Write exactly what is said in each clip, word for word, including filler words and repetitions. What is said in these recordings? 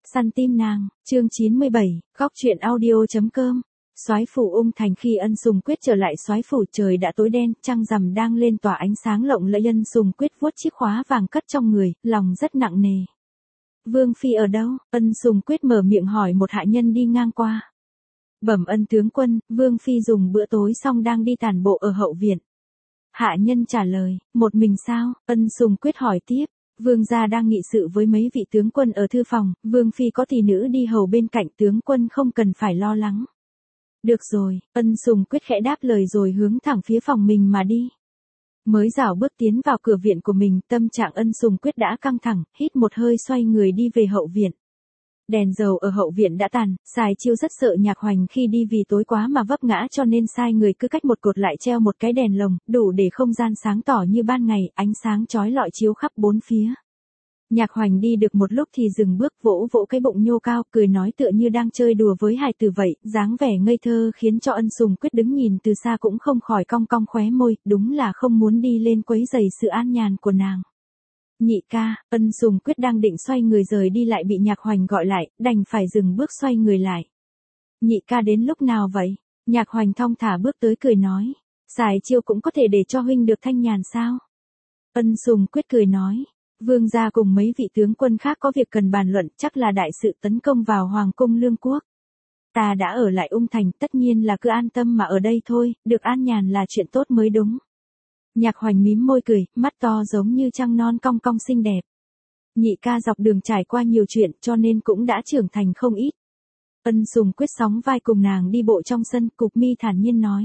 Săn tim nàng, chương chín mươi bảy, góc truyện audio.com. Soái phủ Ung Thành. Khi Ân Sùng Quyết trở lại soái phủ, trời đã tối đen, trăng rằm đang lên tỏa ánh sáng lộng lẫy. Ân Sùng Quyết vuốt chiếc khóa vàng cất trong người, lòng rất nặng nề. Vương phi ở đâu? Ân Sùng Quyết mở miệng hỏi một hạ nhân đi ngang qua. Bẩm Ân tướng quân, Vương phi dùng bữa tối xong đang đi tản bộ ở hậu viện. Hạ nhân trả lời. Một mình sao? Ân Sùng Quyết hỏi tiếp. Vương gia đang nghị sự với mấy vị tướng quân ở thư phòng, Vương phi có tỷ nữ đi hầu bên cạnh, tướng quân không cần phải lo lắng. Được rồi, Ân Sùng Quyết khẽ đáp lời rồi hướng thẳng phía phòng mình mà đi. Mới rảo bước tiến vào cửa viện của mình, tâm trạng Ân Sùng Quyết đã căng thẳng, hít một hơi xoay người đi về hậu viện. Đèn dầu ở hậu viện đã tàn, Sài Chiêu rất sợ Nhạc Hoành khi đi vì tối quá mà vấp ngã, cho nên sai người cứ cách một cột lại treo một cái đèn lồng, đủ để không gian sáng tỏ như ban ngày, ánh sáng chói lọi chiếu khắp bốn phía. Nhạc Hoành đi được một lúc thì dừng bước, vỗ vỗ cái bụng nhô cao, cười nói tựa như đang chơi đùa với hài tử vậy, dáng vẻ ngây thơ khiến cho Ân Sùng Quyết đứng nhìn từ xa cũng không khỏi cong cong khóe môi, đúng là không muốn đi lên quấy rầy sự an nhàn của nàng. Nhị ca. Ân Sùng Quyết đang định xoay người rời đi lại bị Nhạc Hoành gọi lại, đành phải dừng bước xoay người lại. Nhị ca đến lúc nào vậy? Nhạc Hoành thong thả bước tới cười nói. Sài Chiêu cũng có thể để cho huynh được thanh nhàn sao? Ân Sùng Quyết cười nói. Vương gia cùng mấy vị tướng quân khác có việc cần bàn luận, chắc là đại sự tấn công vào Hoàng cung Lương Quốc. Ta đã ở lại Ung Thành, tất nhiên là cứ an tâm mà ở đây thôi, được an nhàn là chuyện tốt mới đúng. Nhạc Hoành mím môi cười, mắt to giống như trăng non cong cong xinh đẹp. Nhị ca dọc đường trải qua nhiều chuyện cho nên cũng đã trưởng thành không ít. Ân Sùng Quyết sóng vai cùng nàng đi bộ trong sân, cục mi thản nhiên nói.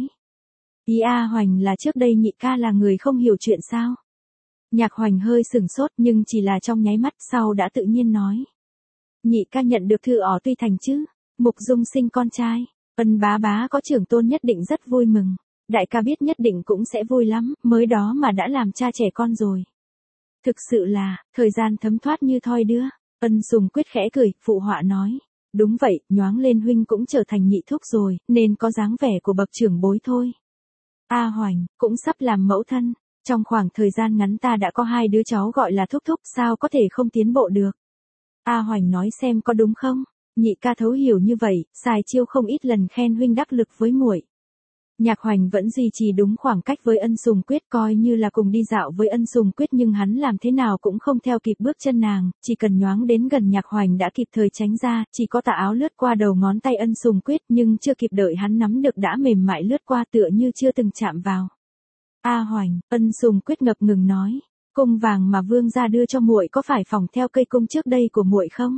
Ý A Hoành là trước đây nhị ca là người không hiểu chuyện sao? Nhạc Hoành hơi sửng sốt nhưng chỉ là trong nháy mắt, sau đã tự nhiên nói. Nhị ca nhận được thư ở Tuy Thành chứ? Mục Dung sinh con trai. Ân bá bá có trưởng tôn nhất định rất vui mừng. Đại ca biết nhất định cũng sẽ vui lắm, mới đó mà đã làm cha trẻ con rồi. Thực sự là, thời gian thấm thoát như thoi đưa. Ân Sùng Quyết khẽ cười, phụ họa nói. Đúng vậy, nhoáng lên huynh cũng trở thành nhị thúc rồi, nên có dáng vẻ của bậc trưởng bối thôi. A Hoành, cũng sắp làm mẫu thân. Trong khoảng thời gian ngắn ta đã có hai đứa cháu gọi là thúc thúc, sao có thể không tiến bộ được. A Hoành nói xem có đúng không? Nhị ca thấu hiểu như vậy, Sài Chiêu không ít lần khen huynh đắc lực với muội. Nhạc Hoành vẫn duy trì đúng khoảng cách với Ân Sùng Quyết, coi như là cùng đi dạo với Ân Sùng Quyết, nhưng hắn làm thế nào cũng không theo kịp bước chân nàng, chỉ cần nhoáng đến gần Nhạc Hoành đã kịp thời tránh ra, chỉ có tà áo lướt qua đầu ngón tay Ân Sùng Quyết, nhưng chưa kịp đợi hắn nắm được đã mềm mại lướt qua tựa như chưa từng chạm vào. A Hoành. Ân Sùng Quyết ngập ngừng nói, cung vàng mà vương gia đưa cho muội có phải phỏng theo cây cung trước đây của muội không?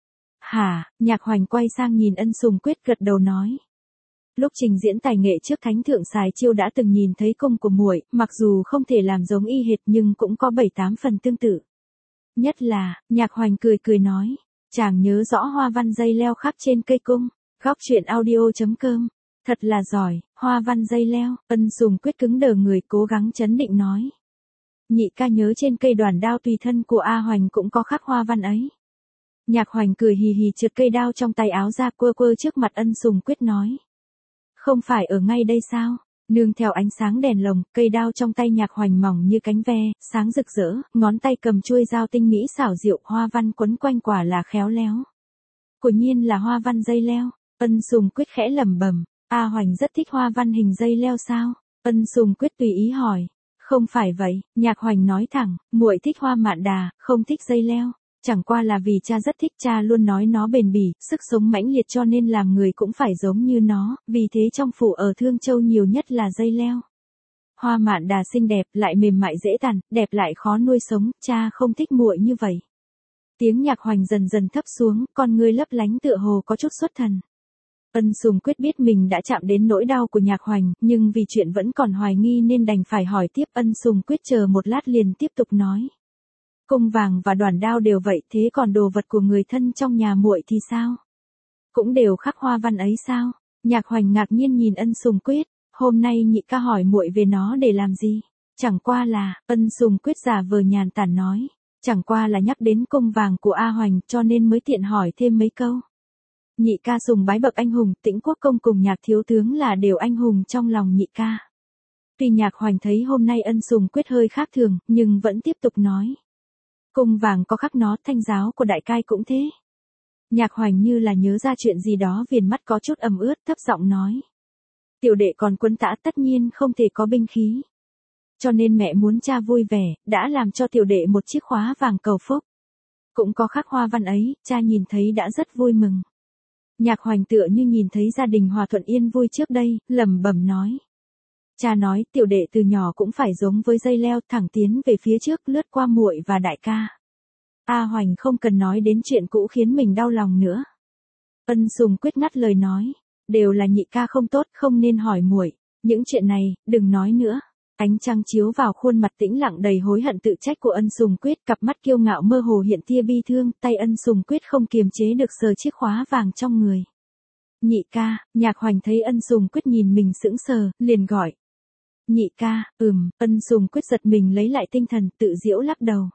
Hả? Nhạc Hoành quay sang nhìn Ân Sùng Quyết gật đầu nói. Lúc trình diễn tài nghệ trước thánh thượng Sài Chiêu đã từng nhìn thấy cung của muội, mặc dù không thể làm giống y hệt nhưng cũng có bảy tám phần tương tự. Nhất là, Nhạc Hoành cười cười nói, chàng nhớ rõ hoa văn dây leo khắc trên cây cung. Góc truyện audio.com. Thật là giỏi, hoa văn dây leo. Ân Sùng Quyết cứng đờ người, cố gắng trấn định nói. Nhị ca nhớ trên cây đoàn đao tùy thân của A Hoành cũng có khắc hoa văn ấy. Nhạc Hoành cười hì hì trượt cây đao trong tay áo ra, quơ quơ trước mặt Ân Sùng Quyết nói. Không phải ở ngay đây sao? Nương theo ánh sáng đèn lồng, cây đao trong tay Nhạc Hoành mỏng như cánh ve, sáng rực rỡ, ngón tay cầm chuôi dao tinh mỹ xảo diệu, hoa văn quấn quanh quả là khéo léo. Quả nhiên là hoa văn dây leo. Ân Sùng Quyết khẽ lẩm bẩm. A Hoành rất thích hoa văn hình dây leo sao? Ân Sùng Quyết tùy ý hỏi. Không phải vậy, Nhạc Hoành nói thẳng, muội thích hoa mạn đà, không thích dây leo. Chẳng qua là vì cha rất thích, cha luôn nói nó bền bỉ, sức sống mãnh liệt cho nên làm người cũng phải giống như nó, vì thế trong phủ ở Thương Châu nhiều nhất là dây leo. Hoa mạn đà xinh đẹp, lại mềm mại dễ tàn, đẹp lại khó nuôi sống, cha không thích muội như vậy. Tiếng Nhạc Hoành dần dần thấp xuống, con ngươi lấp lánh tựa hồ có chút xuất thần. Ân Sùng Quyết biết mình đã chạm đến nỗi đau của Nhạc Hoành, nhưng vì chuyện vẫn còn hoài nghi nên đành phải hỏi tiếp. Ân Sùng Quyết chờ một lát liền tiếp tục nói. Cung vàng và đoàn đao đều vậy, thế còn đồ vật của người thân trong nhà muội thì sao? Cũng đều khắc hoa văn ấy sao? Nhạc Hoành ngạc nhiên nhìn Ân Sùng Quyết, hôm nay nhị ca hỏi muội về nó để làm gì? Chẳng qua là, Ân Sùng Quyết giả vờ nhàn tản nói, chẳng qua là nhắc đến cung vàng của A Hoành cho nên mới tiện hỏi thêm mấy câu. Nhị ca sùng bái bậc anh hùng, Tĩnh Quốc công cùng Nhạc thiếu tướng là đều anh hùng trong lòng nhị ca. Tuy Nhạc Hoành thấy hôm nay Ân Sùng Quyết hơi khác thường, nhưng vẫn tiếp tục nói. Cung vàng có khắc nó, thanh giáo của đại cai cũng thế. Nhạc Hoành như là nhớ ra chuyện gì đó, viền mắt có chút ẩm ướt, thấp giọng nói. Tiểu đệ còn quấn tã tất nhiên không thể có binh khí. Cho nên mẹ muốn cha vui vẻ, đã làm cho tiểu đệ một chiếc khóa vàng cầu phúc. Cũng có khắc hoa văn ấy, cha nhìn thấy đã rất vui mừng. Nhạc Hoành tựa như nhìn thấy gia đình hòa thuận yên vui trước đây, lẩm bẩm nói. Cha nói tiểu đệ từ nhỏ cũng phải giống với dây leo, thẳng tiến về phía trước, lướt qua muội và đại ca. A Hoành không cần nói đến chuyện cũ khiến mình đau lòng nữa. Ân Sùng Quyết ngắt lời nói, đều là nhị ca không tốt, không nên hỏi muội, những chuyện này đừng nói nữa. Ánh trăng chiếu vào khuôn mặt tĩnh lặng đầy hối hận tự trách của Ân Sùng Quyết, cặp mắt kiêu ngạo mơ hồ hiện tia bi thương, tay Ân Sùng Quyết không kiềm chế được sờ chiếc khóa vàng trong người. Nhị ca. Nhạc Hoành thấy Ân Sùng Quyết nhìn mình sững sờ, liền gọi. Nhị ca. Ừm. Ân Sùng Quyết giật mình lấy lại tinh thần, tự giễu lắc đầu.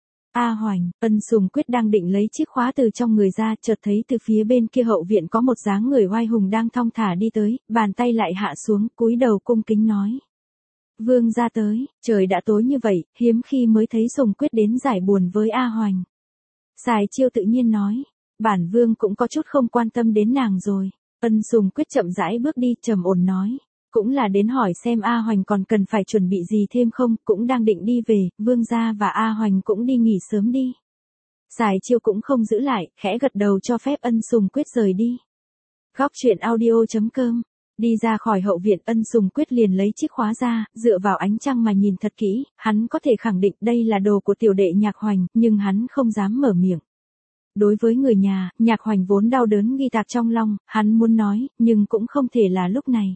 A Hoành. Ân Sùng Quyết đang định lấy chiếc khóa từ trong người ra, chợt thấy từ phía bên kia hậu viện có một dáng người oai hùng đang thong thả đi tới, bàn tay lại hạ xuống, cúi đầu cung kính nói. Vương gia tới. Trời đã tối như vậy, hiếm khi mới thấy Sùng Quyết đến giải buồn với A Hoành. Sài Chiêu tự nhiên nói, bản vương cũng có chút không quan tâm đến nàng rồi. Ân Sùng Quyết chậm rãi bước đi, trầm ổn nói, cũng là đến hỏi xem A Hoành còn cần phải chuẩn bị gì thêm không, cũng đang định đi về, vương gia và A Hoành cũng đi nghỉ sớm đi. Sài Chiêu cũng không giữ lại, khẽ gật đầu cho phép Ân Sùng Quyết rời đi. Góc truyện audio chấm com. Đi ra khỏi hậu viện, Ân Sùng Quyết liền lấy chiếc khóa ra, dựa vào ánh trăng mà nhìn thật kỹ, hắn có thể khẳng định đây là đồ của tiểu đệ Nhạc Hoành, nhưng hắn không dám mở miệng. Đối với người nhà, Nhạc Hoành vốn đau đớn ghi tạc trong lòng, hắn muốn nói, nhưng cũng không thể là lúc này.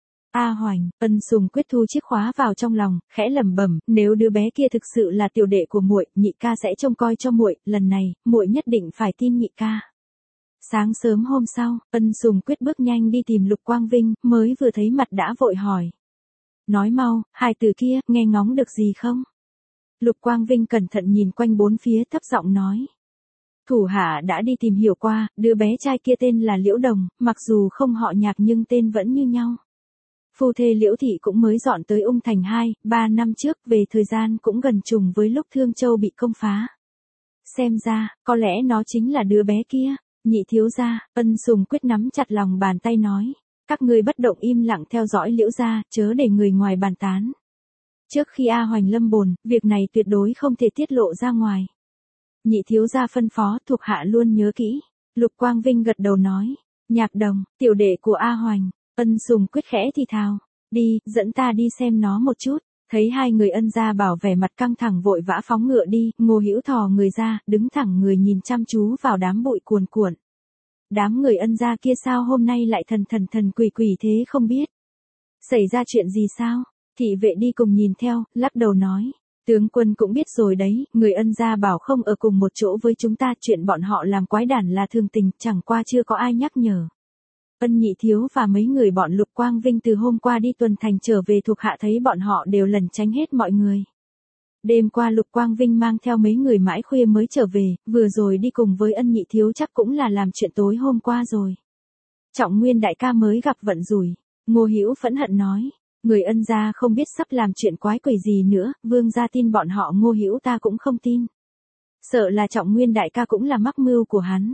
A Hoành. Ân Sùng Quyết thu chiếc khóa vào trong lòng, khẽ lẩm bẩm, nếu đứa bé kia thực sự là tiểu đệ của muội, nhị ca sẽ trông coi cho muội, lần này, muội nhất định phải tin nhị ca. Sáng sớm hôm sau, Ân Sùng Quyết bước nhanh đi tìm Lục Quang Vinh, mới vừa thấy mặt đã vội hỏi. Nói mau, hai từ kia, nghe ngóng được gì không? Lục Quang Vinh cẩn thận nhìn quanh bốn phía, thấp giọng nói. Thủ hạ đã đi tìm hiểu qua, đứa bé trai kia tên là Liễu Đồng, mặc dù không họ Nhạc nhưng tên vẫn như nhau. Phu thê Liễu Thị cũng mới dọn tới Ung Thành hai, ba năm trước, về thời gian cũng gần trùng với lúc Thương Châu bị công phá. Xem ra, có lẽ nó chính là đứa bé kia. Nhị thiếu gia. Ân Sùng Quyết nắm chặt lòng bàn tay nói, các ngươi bất động im lặng theo dõi Liễu gia, chớ để người ngoài bàn tán. Trước khi A Hoành lâm bồn, việc này tuyệt đối không thể tiết lộ ra ngoài. Nhị thiếu gia phân phó, thuộc hạ luôn nhớ kỹ. Lục Quang Vinh gật đầu nói, Nhạc Đồng, tiểu đệ của A Hoành. Ân Sùng Quyết khẽ thì thào, đi, dẫn ta đi xem nó một chút. Thấy hai người Ân gia bảo vẻ mặt căng thẳng vội vã phóng ngựa đi, Ngô Hữu thò người ra, đứng thẳng người nhìn chăm chú vào đám bụi cuồn cuộn. Đám người Ân gia kia sao hôm nay lại thần thần thần quỷ quỷ thế không biết. Xảy ra chuyện gì sao? Thị vệ đi cùng nhìn theo, lắc đầu nói. Tướng quân cũng biết rồi đấy, người Ân gia bảo không ở cùng một chỗ với chúng ta, chuyện bọn họ làm quái đản là thường tình, chẳng qua chưa có ai nhắc nhở. Ân nhị thiếu và mấy người bọn Lục Quang Vinh từ hôm qua đi tuần thành trở về, thuộc hạ thấy bọn họ đều lẩn tránh hết mọi người. Đêm qua Lục Quang Vinh mang theo mấy người mãi khuya mới trở về, vừa rồi đi cùng với Ân nhị thiếu chắc cũng là làm chuyện tối hôm qua rồi. Trọng Nguyên đại ca mới gặp vận rủi. Ngô Hữu phẫn hận nói, người Ân gia không biết sắp làm chuyện quái quỷ gì nữa, vương gia tin bọn họ, Ngô Hữu ta cũng không tin. Sợ là Trọng Nguyên đại ca cũng là mắc mưu của hắn.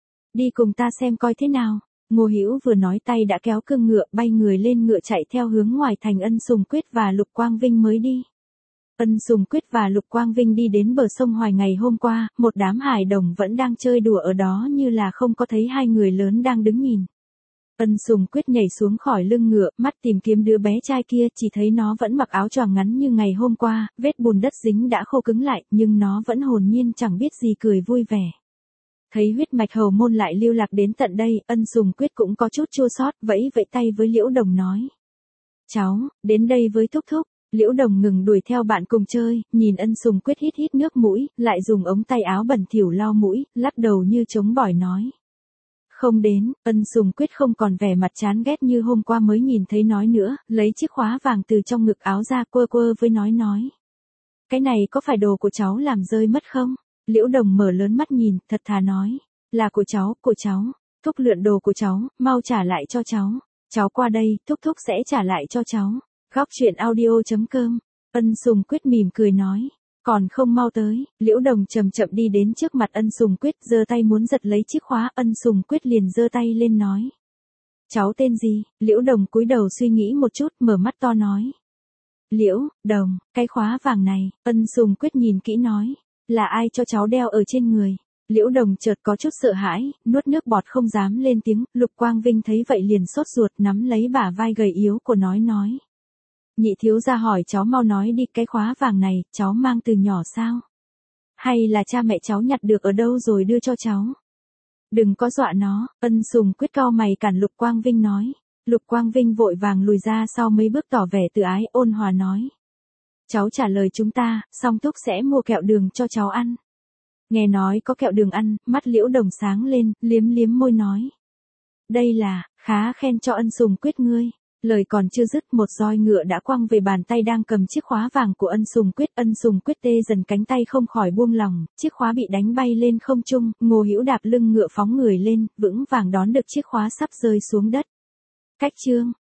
Đi cùng ta xem coi thế nào. Ngô Hữu vừa nói tay đã kéo cương ngựa, bay người lên ngựa chạy theo hướng ngoài thành. Ân Sùng Quyết và Lục Quang Vinh mới đi. Ân Sùng Quyết và Lục Quang Vinh đi đến bờ sông Hoài ngày hôm qua, một đám hài đồng vẫn đang chơi đùa ở đó như là không có thấy hai người lớn đang đứng nhìn. Ân Sùng Quyết nhảy xuống khỏi lưng ngựa, mắt tìm kiếm đứa bé trai kia, chỉ thấy nó vẫn mặc áo choàng ngắn như ngày hôm qua, vết bùn đất dính đã khô cứng lại, nhưng nó vẫn hồn nhiên chẳng biết gì, cười vui vẻ. Thấy huyết mạch hầu môn lại lưu lạc đến tận đây, Ân Sùng Quyết cũng có chút chua xót, vẫy vẫy tay với Liễu Đồng nói. Cháu, đến đây với thúc thúc. Liễu Đồng ngừng đuổi theo bạn cùng chơi, nhìn Ân Sùng Quyết hít hít nước mũi, lại dùng ống tay áo bẩn thỉu lau mũi, lắc đầu như chống bỏi nói. Không đến. Ân Sùng Quyết không còn vẻ mặt chán ghét như hôm qua mới nhìn thấy nói nữa, lấy chiếc khóa vàng từ trong ngực áo ra, quơ quơ với nói nói. Cái này có phải đồ của cháu làm rơi mất không? Liễu Đồng mở lớn mắt nhìn, thật thà nói. Là của cháu, của cháu. Thúc lượn đồ của cháu, mau trả lại cho cháu. Cháu qua đây, thúc thúc sẽ trả lại cho cháu. Góc truyện audio chấm com. Ân Sùng Quyết mỉm cười nói. Còn không mau tới, Liễu Đồng chậm chậm đi đến trước mặt Ân Sùng Quyết, giơ tay muốn giật lấy chiếc khóa, Ân Sùng Quyết liền giơ tay lên nói. Cháu tên gì? Liễu Đồng cúi đầu suy nghĩ một chút, mở mắt to nói. Liễu Đồng, cái khóa vàng này, Ân Sùng Quyết nhìn kỹ nói. Là ai cho cháu đeo ở trên người? Liễu Đồng chợt có chút sợ hãi, nuốt nước bọt không dám lên tiếng, Lục Quang Vinh thấy vậy liền sốt ruột nắm lấy bả vai gầy yếu của nói nói. Nhị thiếu gia hỏi cháu mau nói đi, cái khóa vàng này, cháu mang từ nhỏ sao? Hay là cha mẹ cháu nhặt được ở đâu rồi đưa cho cháu? Đừng có dọa nó, Ân Sùng Quyết cau mày cản Lục Quang Vinh nói. Lục Quang Vinh vội vàng lùi ra sau mấy bước tỏ vẻ từ ái, ôn hòa nói. Cháu trả lời chúng ta, song thúc sẽ mua kẹo đường cho cháu ăn. Nghe nói có kẹo đường ăn, mắt Liễu Đồng sáng lên, liếm liếm môi nói. Đây là, khá khen cho Ân Sùng Quyết ngươi. Lời còn chưa dứt, một roi ngựa đã quăng về bàn tay đang cầm chiếc khóa vàng của Ân Sùng Quyết. Ân Sùng Quyết tê dần cánh tay không khỏi buông lỏng, chiếc khóa bị đánh bay lên không trung, Ngô Hữu đạp lưng ngựa phóng người lên, vững vàng đón được chiếc khóa sắp rơi xuống đất. Cách chương